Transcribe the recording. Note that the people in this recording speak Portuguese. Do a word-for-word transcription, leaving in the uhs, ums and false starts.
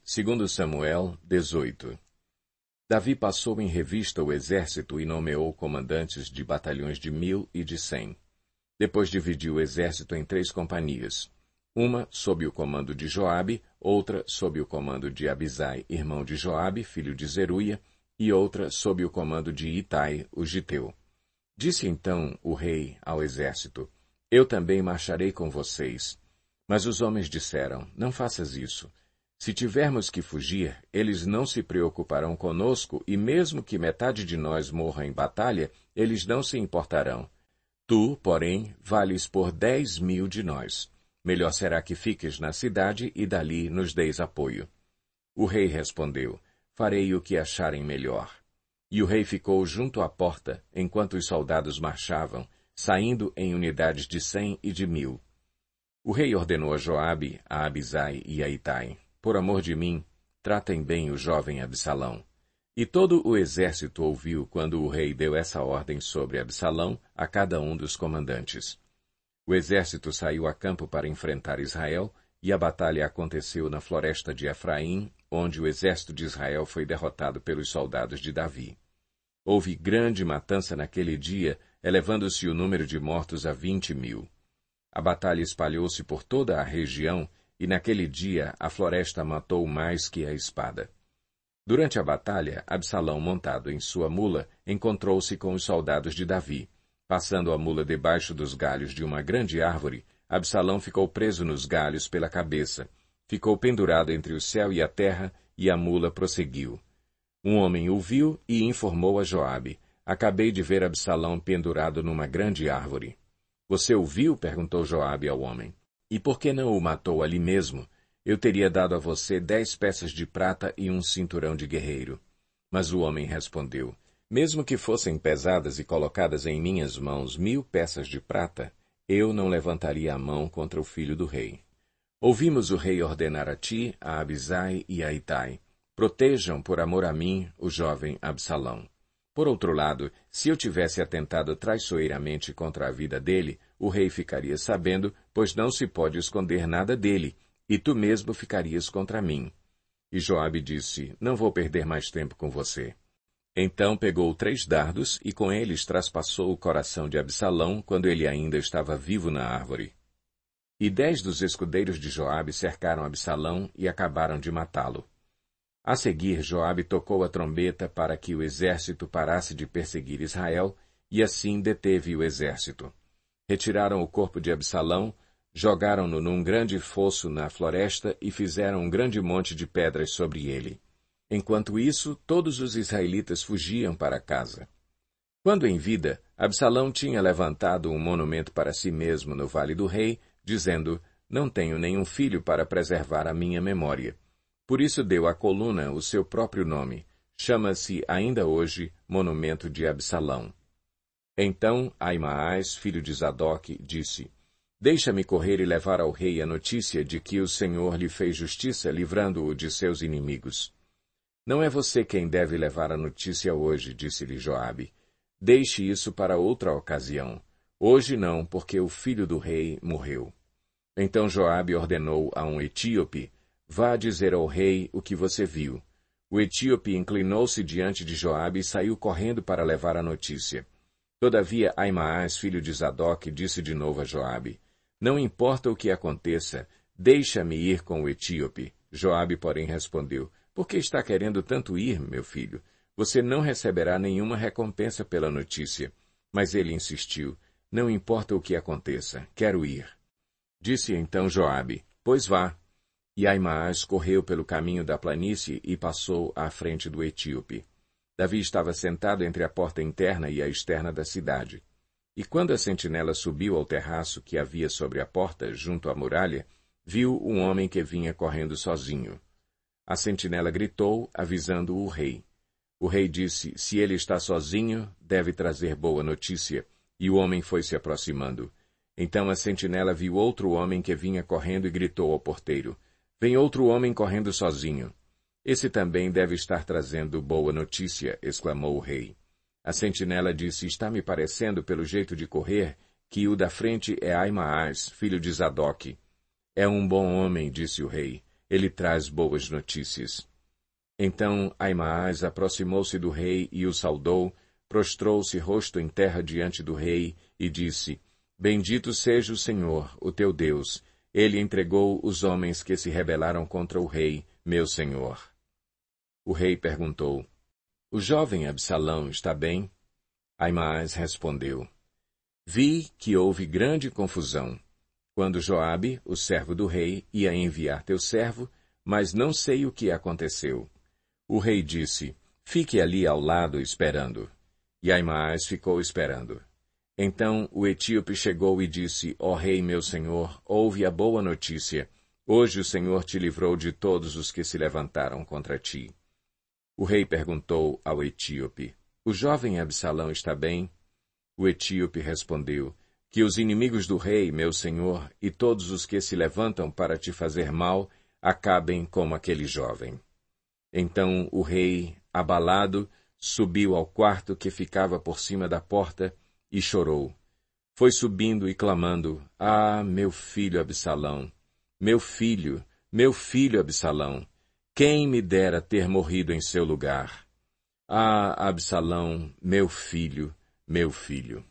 Segundo Samuel dezoito. Davi passou em revista o exército e nomeou comandantes de batalhões de mil e de cem. Depois dividiu o exército em três companhias. Uma sob o comando de Joabe, outra sob o comando de Abisai, irmão de Joabe, filho de Zeruia, e outra sob o comando de Itai, o giteu. Disse então o rei ao exército: Eu também marcharei com vocês. Mas os homens disseram: Não faças isso. Se tivermos que fugir, eles não se preocuparão conosco, e mesmo que metade de nós morra em batalha, eles não se importarão. Tu, porém, vales por dez mil de nós. Melhor será que fiques na cidade e dali nos deis apoio. O rei respondeu: Farei o que acharem melhor. E o rei ficou junto à porta, enquanto os soldados marchavam, saindo em unidades de cem e de mil. O rei ordenou a Joabe, a Abisai e a Itai: Por amor de mim, tratem bem o jovem Absalão. E todo o exército ouviu quando o rei deu essa ordem sobre Absalão a cada um dos comandantes. O exército saiu a campo para enfrentar Israel, e a batalha aconteceu na floresta de Efraim, onde o exército de Israel foi derrotado pelos soldados de Davi. Houve grande matança naquele dia, elevando-se o número de mortos a vinte mil. A batalha espalhou-se por toda a região, e naquele dia a floresta matou mais que a espada. Durante a batalha, Absalão, montado em sua mula, encontrou-se com os soldados de Davi. Passando a mula debaixo dos galhos de uma grande árvore, Absalão ficou preso nos galhos pela cabeça. Ficou pendurado entre o céu e a terra, e a mula prosseguiu. Um homem o viu e informou a Joabe: Acabei de ver Absalão pendurado numa grande árvore. Você o viu? Perguntou Joabe ao homem. E por que não o matou ali mesmo? Eu teria dado a você dez peças de prata e um cinturão de guerreiro. Mas o homem respondeu: Mesmo que fossem pesadas e colocadas em minhas mãos mil peças de prata, eu não levantaria a mão contra o filho do rei. Ouvimos o rei ordenar a ti, a Abisai e a Itai: Protejam, por amor a mim, o jovem Absalão. Por outro lado, se eu tivesse atentado traiçoeiramente contra a vida dele, o rei ficaria sabendo, pois não se pode esconder nada dele, e tu mesmo ficarias contra mim. E Joabe disse: Não vou perder mais tempo com você. Então pegou três dardos e com eles traspassou o coração de Absalão quando ele ainda estava vivo na árvore. E dez dos escudeiros de Joabe cercaram Absalão e acabaram de matá-lo. A seguir, Joabe tocou a trombeta para que o exército parasse de perseguir Israel, e assim deteve o exército. Retiraram o corpo de Absalão, jogaram-no num grande fosso na floresta e fizeram um grande monte de pedras sobre ele. Enquanto isso, todos os israelitas fugiam para casa. Quando em vida, Absalão tinha levantado um monumento para si mesmo no Vale do Rei, dizendo: Não tenho nenhum filho para preservar a minha memória. Por isso deu à coluna o seu próprio nome. Chama-se ainda hoje Monumento de Absalão. Então Aimaas, filho de Zadok, disse: Deixa-me correr e levar ao rei a notícia de que o Senhor lhe fez justiça, livrando-o de seus inimigos. Não é você quem deve levar a notícia hoje, disse-lhe Joabe. Deixe isso para outra ocasião. Hoje não, porque o filho do rei morreu. Então Joabe ordenou a um etíope: Vá dizer ao rei o que você viu. O etíope inclinou-se diante de Joabe e saiu correndo para levar a notícia. Todavia Aimaas, filho de Zadok, disse de novo a Joabe: Não importa o que aconteça, deixa-me ir com o etíope. Joabe, porém, respondeu: Por que está querendo tanto ir, meu filho? Você não receberá nenhuma recompensa pela notícia. Mas ele insistiu: Não importa o que aconteça, quero ir. Disse então Joabe: Pois vá. E Aimaas correu pelo caminho da planície e passou à frente do etíope. Davi estava sentado entre a porta interna e a externa da cidade. E quando a sentinela subiu ao terraço que havia sobre a porta, junto à muralha, viu um homem que vinha correndo sozinho. A sentinela gritou, avisando o rei. O rei disse: Se ele está sozinho, deve trazer boa notícia. E o homem foi se aproximando. Então a sentinela viu outro homem que vinha correndo e gritou ao porteiro: Vem outro homem correndo sozinho. Esse também deve estar trazendo boa notícia, exclamou o rei. A sentinela disse: Está me parecendo, pelo jeito de correr, que o da frente é Aimaas, filho de Zadok. É um bom homem, disse o rei. ele traz boas notícias. Então Aimaas aproximou-se do rei e o saudou, prostrou-se rosto em terra diante do rei e disse: Bendito seja o Senhor, o teu Deus. Ele entregou os homens que se rebelaram contra o rei, meu senhor. O rei perguntou: O jovem Absalão está bem? Aimaas respondeu: Vi que houve grande confusão, quando Joabe, o servo do rei, ia enviar teu servo, mas não sei o que aconteceu. O rei disse: Fique ali ao lado esperando. E Aimaas ficou esperando. Então o etíope chegou e disse: Ó rei, meu senhor, ouve a boa notícia. Hoje o Senhor te livrou de todos os que se levantaram contra ti. O rei perguntou ao etíope: O jovem Absalão está bem? O etíope respondeu: Que os inimigos do rei, meu senhor, e todos os que se levantam para te fazer mal, acabem como aquele jovem. Então o rei, abalado, subiu ao quarto que ficava por cima da porta e chorou. Foi subindo e clamando: Ah, meu filho Absalão! Meu filho, meu filho Absalão! Quem me dera ter morrido em seu lugar! Ah, Absalão, meu filho, meu filho!